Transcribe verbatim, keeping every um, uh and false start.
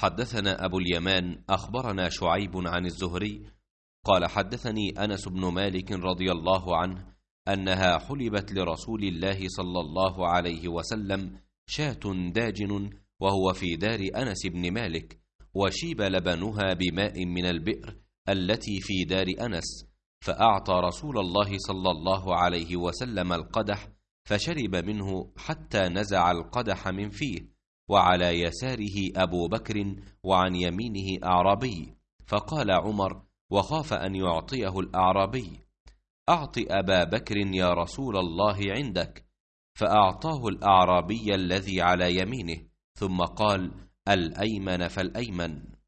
حدثنا أبو اليمان أخبرنا شعيب عن الزهري قال حدثني أنس بن مالك رضي الله عنه أنها حلبت لرسول الله صلى الله عليه وسلم شاة داجن وهو في دار أنس بن مالك، وشيب لبنها بماء من البئر التي في دار أنس، فأعطى رسول الله صلى الله عليه وسلم القدح فشرب منه حتى نزع القدح من فيه، وعلى يساره أبو بكر وعن يمينه أعرابي، فقال عمر وخاف أن يعطيه الأعرابي: أعط أبا بكر يا رسول الله عندك، فأعطاه الأعرابي الذي على يمينه، ثم قال: الأيمن فالأيمن.